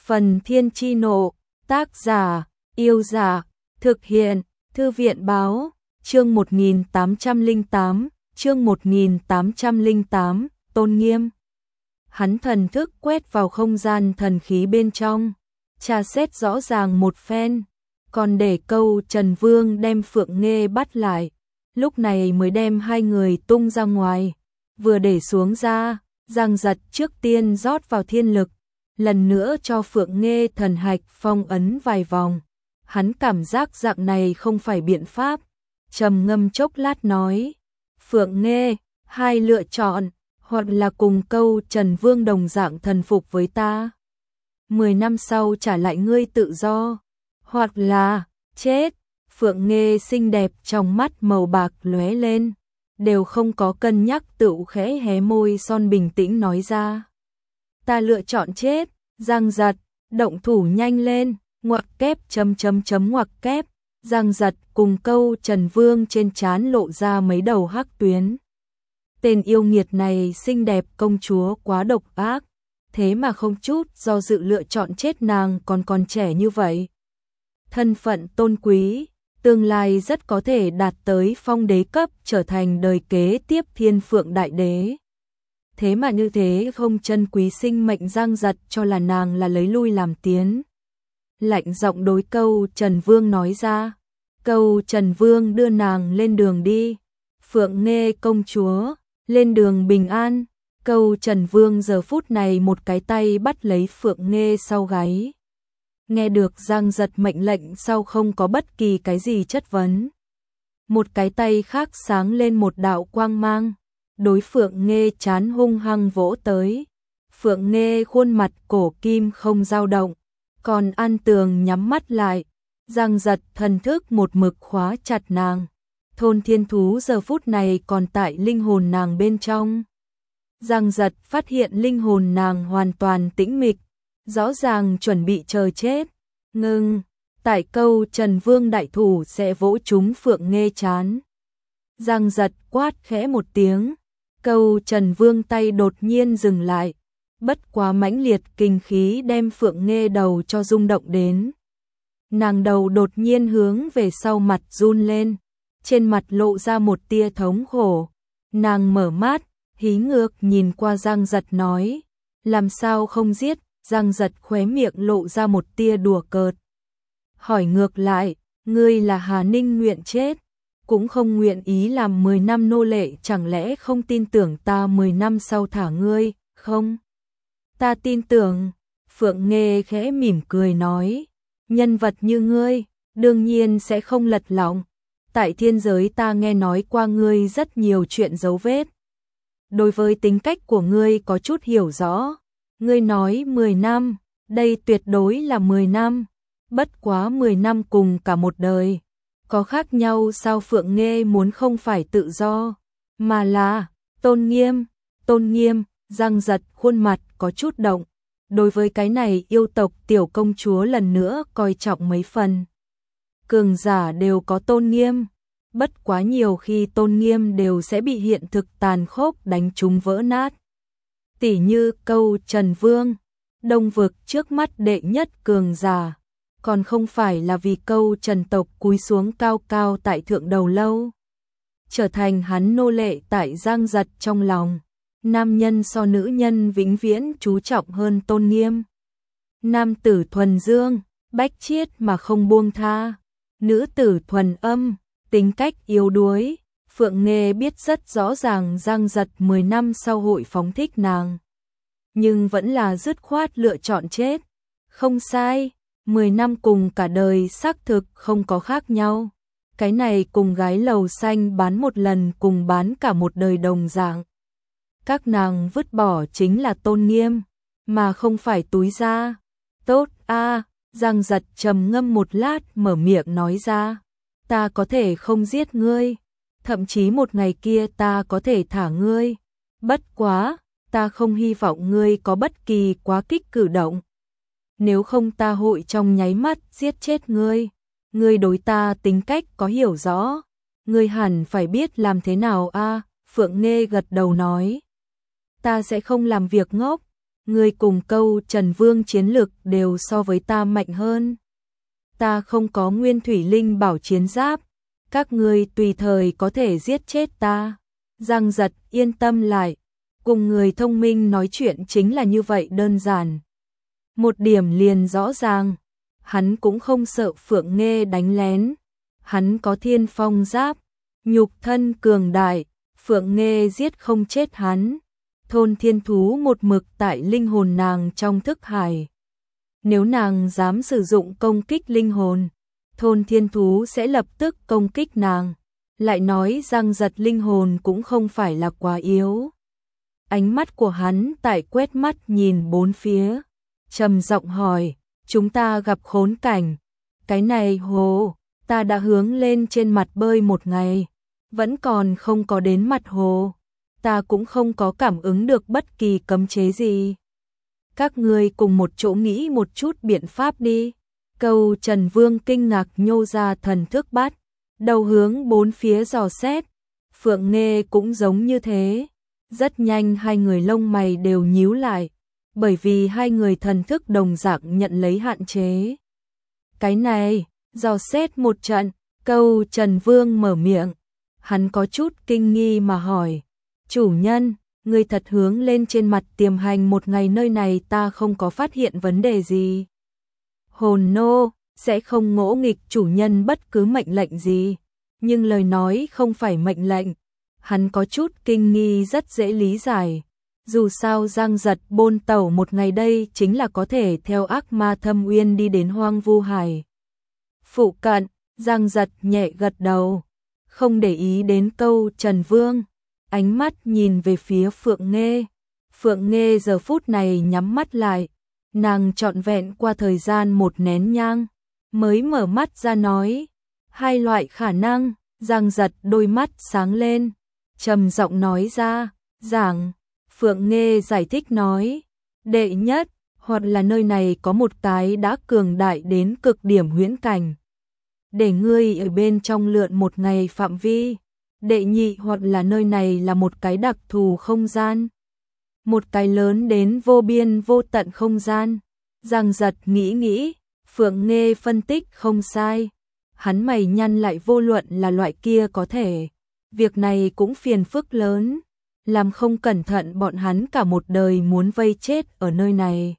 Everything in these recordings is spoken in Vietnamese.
Phần Thiên Chi Nộ, tác giả, Yêu Giả, thực hiện, Thư viện Báo, chương 1808, Tôn Nghiêm. Hắn thần thức quét vào không gian thần khí bên trong, tra xét rõ ràng một phen, còn để Câu Trần Vương đem Phượng Nghê bắt lại, lúc này mới đem hai người tung ra ngoài, vừa để xuống ra, Giang Giật trước tiên rót vào thiên lực, lần nữa cho Phượng Nghê thần hạch phong ấn vài vòng. Hắn cảm giác dạng này không phải biện pháp, trầm ngâm chốc lát nói, Phượng Nghê, hai lựa chọn, hoặc là cùng Câu Trần Vương đồng dạng thần phục với ta, 10 năm sau trả lại ngươi tự do, hoặc là chết. Phượng Nghê xinh đẹp trong mắt màu bạc lóe lên, đều không có cân nhắc tựu khẽ hé môi son bình tĩnh nói ra. Ta lựa chọn chết. Giang Giật, động thủ nhanh lên, ngoặc kép ngoặc kép. Giang Giật cùng Câu Trần Vương trên trán lộ ra mấy đầu hắc tuyến. Tên yêu nghiệt này xinh đẹp công chúa quá độc ác, thế mà không chút do dự lựa chọn chết nàng còn trẻ như vậy. Thân phận tôn quý, tương lai rất có thể đạt tới phong đế cấp, trở thành đời kế tiếp Thiên Phượng Đại Đế. Thế mà như thế không trân quý sinh mệnh. Giang Giật cho là nàng là lấy lui làm tiến. Lạnh giọng đối Câu Trần Vương nói ra. Câu Trần Vương đưa nàng lên đường đi. Phượng Nghê công chúa, lên đường bình an. Câu Trần Vương giờ phút này một cái tay bắt lấy Phượng Nghê sau gáy. Nghe được Giang Giật mệnh lệnh sau không có bất kỳ cái gì chất vấn. Một cái tay khác sáng lên một đạo quang mang, đối Phượng Nghê chán hung hăng vỗ tới. Phượng Nghê khuôn mặt cổ kim không dao động, còn An Tường nhắm mắt lại. Giang Giật thần thức một mực khóa chặt nàng. Thôn thiên thú giờ phút này còn tại linh hồn nàng bên trong. Giang Giật phát hiện linh hồn nàng hoàn toàn tĩnh mịch, rõ ràng chuẩn bị chờ chết. Ngưng, tại Câu Trần Vương đại thủ sẽ vỗ trúng Phượng Nghê chán. Giang Giật quát khẽ một tiếng, Câu Trần Vương tay đột nhiên dừng lại, bất quá mãnh liệt kinh khí đem Phượng Nghê đầu cho rung động đến. Nàng đầu đột nhiên hướng về sau mặt run lên, trên mặt lộ ra một tia thống khổ. Nàng mở mắt, hí ngược nhìn qua Giang Giật nói, làm sao không giết? Giang Giật khóe miệng lộ ra một tia đùa cợt. Hỏi ngược lại, ngươi là Hà Ninh nguyện chết, cũng không nguyện ý làm 10 năm nô lệ, chẳng lẽ không tin tưởng ta 10 năm sau thả ngươi, không? Ta tin tưởng. Phượng Nghê khẽ mỉm cười nói, nhân vật như ngươi, đương nhiên sẽ không lật lọng. Tại thiên giới ta nghe nói qua ngươi rất nhiều chuyện dấu vết. Đối với tính cách của ngươi có chút hiểu rõ. Ngươi nói 10 năm, đây tuyệt đối là 10 năm, bất quá 10 năm cùng cả một đời. Có khác nhau sao? Phượng Nghê muốn không phải tự do, mà là tôn nghiêm. Tôn nghiêm. Giang Giật khuôn mặt có chút động. Đối với cái này yêu tộc tiểu công chúa lần nữa coi trọng mấy phần. Cường giả đều có tôn nghiêm, bất quá nhiều khi tôn nghiêm đều sẽ bị hiện thực tàn khốc đánh trúng vỡ nát. Tỷ như Câu Trần Vương, Đông vực trước mắt đệ nhất cường giả, còn không phải là vì Câu Trần tộc cúi xuống cao cao tại thượng đầu lâu, trở thành hắn nô lệ tại Giang Giật trong lòng. Nam nhân so nữ nhân vĩnh viễn chú trọng hơn tôn nghiêm. Nam tử thuần dương, bách chiết mà không buông tha. Nữ tử thuần âm, tính cách yếu đuối. Phượng Nghê biết rất rõ ràng Giang Giật 10 năm sau hội phóng thích nàng, nhưng vẫn là dứt khoát lựa chọn chết. Không sai, 10 năm cùng cả đời xác thực không có khác nhau. Cái này cùng gái lầu xanh bán một lần cùng bán cả một đời đồng dạng. Các nàng vứt bỏ chính là tôn nghiêm, mà không phải túi da. Tốt a. Giang Giật trầm ngâm một lát mở miệng nói ra, ta có thể không giết ngươi, thậm chí một ngày kia ta có thể thả ngươi. Bất quá, ta không hy vọng ngươi có bất kỳ quá kích cử động. Nếu không ta hội trong nháy mắt giết chết ngươi. Ngươi đối ta tính cách có hiểu rõ, ngươi hẳn phải biết làm thế nào a. Phượng Nghê gật đầu nói, ta sẽ không làm việc ngốc. ngươi cùng Câu Trần Vương chiến lực đều so với ta mạnh hơn. Ta không có nguyên thủy linh bảo chiến giáp, các ngươi tùy thời có thể giết chết ta. Giang Giật yên tâm lại, cùng người thông minh nói chuyện chính là như vậy đơn giản. Một điểm liền rõ ràng, hắn cũng không sợ Phượng Nghê đánh lén. Hắn có Thiên Phong giáp, nhục thân cường đại, Phượng Nghê giết không chết hắn. Thôn thiên thú một mực tại linh hồn nàng trong thức hải. Nếu nàng dám sử dụng công kích linh hồn, thôn thiên thú sẽ lập tức công kích nàng. Lại nói Giang Giật linh hồn cũng không phải là quá yếu. Ánh mắt của hắn tại quét mắt nhìn bốn phía, trầm giọng hỏi, chúng ta gặp khốn cảnh. Cái này hồ, ta đã hướng lên trên mặt bơi một ngày, vẫn còn không có đến mặt hồ. Ta cũng không có cảm ứng được bất kỳ cấm chế gì. Các ngươi cùng một chỗ nghĩ một chút biện pháp đi. Câu Trần Vương kinh ngạc nhô ra thần thức bắt, đầu hướng bốn phía dò xét. Phượng Nghê cũng giống như thế. Rất nhanh hai người lông mày đều nhíu lại, bởi vì hai người thần thức đồng dạng nhận lấy hạn chế. Cái này, dò xét một trận, Câu Trần Vương mở miệng. Hắn có chút kinh nghi mà hỏi, chủ nhân, ngươi thật hướng lên trên mặt tiềm hành một ngày nơi này ta không có phát hiện vấn đề gì. Hồn nô sẽ không ngỗ nghịch chủ nhân bất cứ mệnh lệnh gì, nhưng lời nói không phải mệnh lệnh. Hắn có chút kinh nghi rất dễ lý giải. Dù sao Giang Giật bôn tẩu một ngày đây chính là có thể theo ác ma thâm uyên đi đến hoang vu hải. Phụ cận, Giang Giật nhẹ gật đầu, không để ý đến Câu Trần Vương. Ánh mắt nhìn về phía Phượng Nghê. Phượng Nghê giờ phút này nhắm mắt lại. Nàng trọn vẹn qua thời gian một nén nhang, mới mở mắt ra nói. Hai loại khả năng, Giang Giật đôi mắt sáng lên, trầm giọng nói ra, giảng. Phượng Nghê giải thích nói, đệ nhất, hoặc là nơi này có một cái đã cường đại đến cực điểm huyễn cảnh, để ngươi ở bên trong lượn một ngày phạm vi. Đệ nhị, hoặc là nơi này là một cái đặc thù không gian, một cái lớn đến vô biên vô tận không gian. Giang Giật nghĩ, Phượng Nghê phân tích không sai. Hắn mày nhăn lại, vô luận là loại kia có thể. Việc này cũng phiền phức lớn, làm không cẩn thận bọn hắn cả một đời muốn vây chết ở nơi này.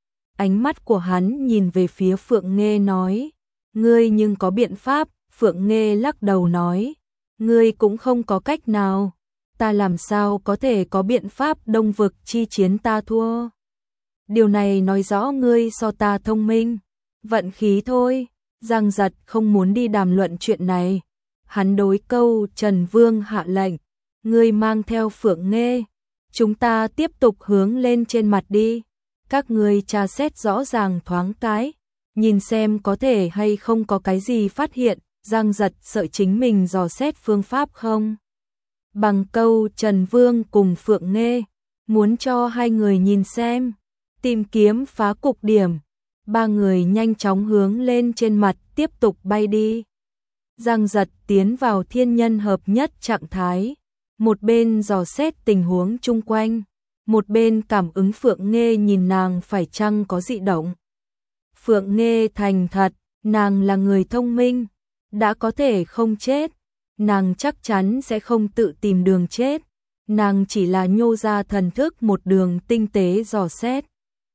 Ánh mắt của hắn nhìn về phía Phượng Nghê nói, ngươi nhưng có biện pháp. Phượng Nghê lắc đầu nói, ngươi cũng không có cách nào. Ta làm sao có thể có biện pháp, Đông Vực chi chiến ta thua. Điều này nói rõ ngươi so ta thông minh. Vận khí thôi. Giang Giật không muốn đi đàm luận chuyện này. Hắn đối Câu Trần Vương hạ lệnh, ngươi mang theo Phượng Nghê, chúng ta tiếp tục hướng lên trên mặt đi. Các ngươi tra xét rõ ràng thoáng cái, nhìn xem có thể hay không có cái gì phát hiện. Giang Giật sợ chính mình dò xét phương pháp không bằng Câu Trần Vương cùng Phượng Nghê, muốn cho hai người nhìn xem, tìm kiếm phá cục điểm. Ba người nhanh chóng hướng lên trên mặt tiếp tục bay đi. Giang Giật tiến vào thiên nhân hợp nhất trạng thái, một bên dò xét tình huống chung quanh, một bên cảm ứng Phượng Nghê nhìn nàng phải chăng có dị động. Phượng Nghê thành thật, nàng là người thông minh, đã có thể không chết, nàng chắc chắn sẽ không tự tìm đường chết. Nàng chỉ là nhô ra thần thức một đường tinh tế dò xét.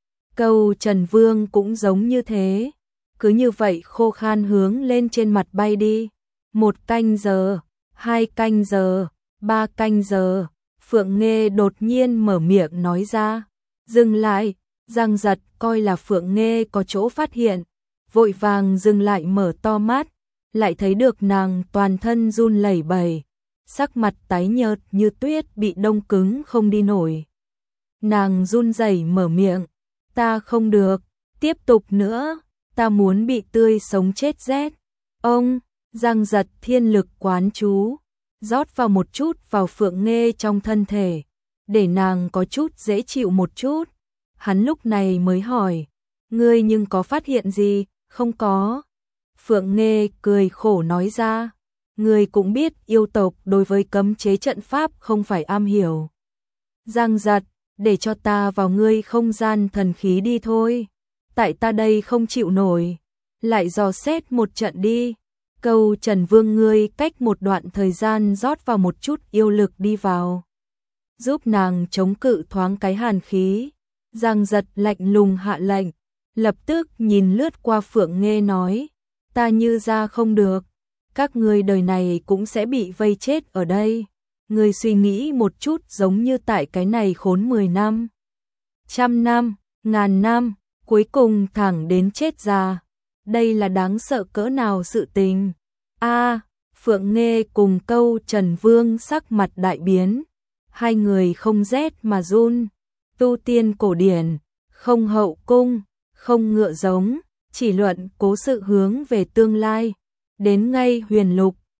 Câu Trần Vương cũng giống như thế, cứ như vậy khô khan hướng lên trên mặt bay đi. 1 canh giờ, 2 canh giờ, 3 canh giờ, Phượng Nghê đột nhiên mở miệng nói ra, dừng lại. Giang Giật coi là Phượng Nghê có chỗ phát hiện, vội vàng dừng lại, mở to mắt, lại thấy được nàng toàn thân run lẩy bẩy, sắc mặt tái nhợt như tuyết, bị đông cứng không đi nổi. Nàng run rẩy mở miệng, ta không được, tiếp tục nữa, ta muốn bị tươi sống chết rét. Ông, Giang Giật thiên lực quán chú, rót vào một chút vào Phượng Nghê trong thân thể, để nàng có chút dễ chịu một chút. Hắn lúc này mới hỏi, ngươi nhưng có phát hiện gì? Không có. Phượng Nghê cười khổ nói ra, ngươi cũng biết yêu tộc đối với cấm chế trận pháp không phải am hiểu. Giang Giật, để cho ta vào ngươi không gian thần khí đi thôi. Tại ta đây không chịu nổi, lại dò xét một trận đi. Câu Trần Vương ngươi cách một đoạn thời gian rót vào một chút yêu lực đi vào, giúp nàng chống cự thoáng cái hàn khí. Giang Giật lạnh lùng hạ lệnh, lập tức nhìn lướt qua Phượng Nghê nói, ta như ra không được, các ngươi đời này cũng sẽ bị vây chết ở đây. Ngươi suy nghĩ một chút, giống như tại cái này khốn 10 năm, 100 năm, 1000 năm, cuối cùng thẳng đến chết già. Đây là đáng sợ cỡ nào sự tình. Phượng Nghê cùng Câu Trần Vương sắc mặt đại biến, hai người không rét mà run. Tu tiên cổ điển, không hậu cung, không ngựa giống, chỉ luận cố sự hướng về tương lai. Đến ngay huyền lục,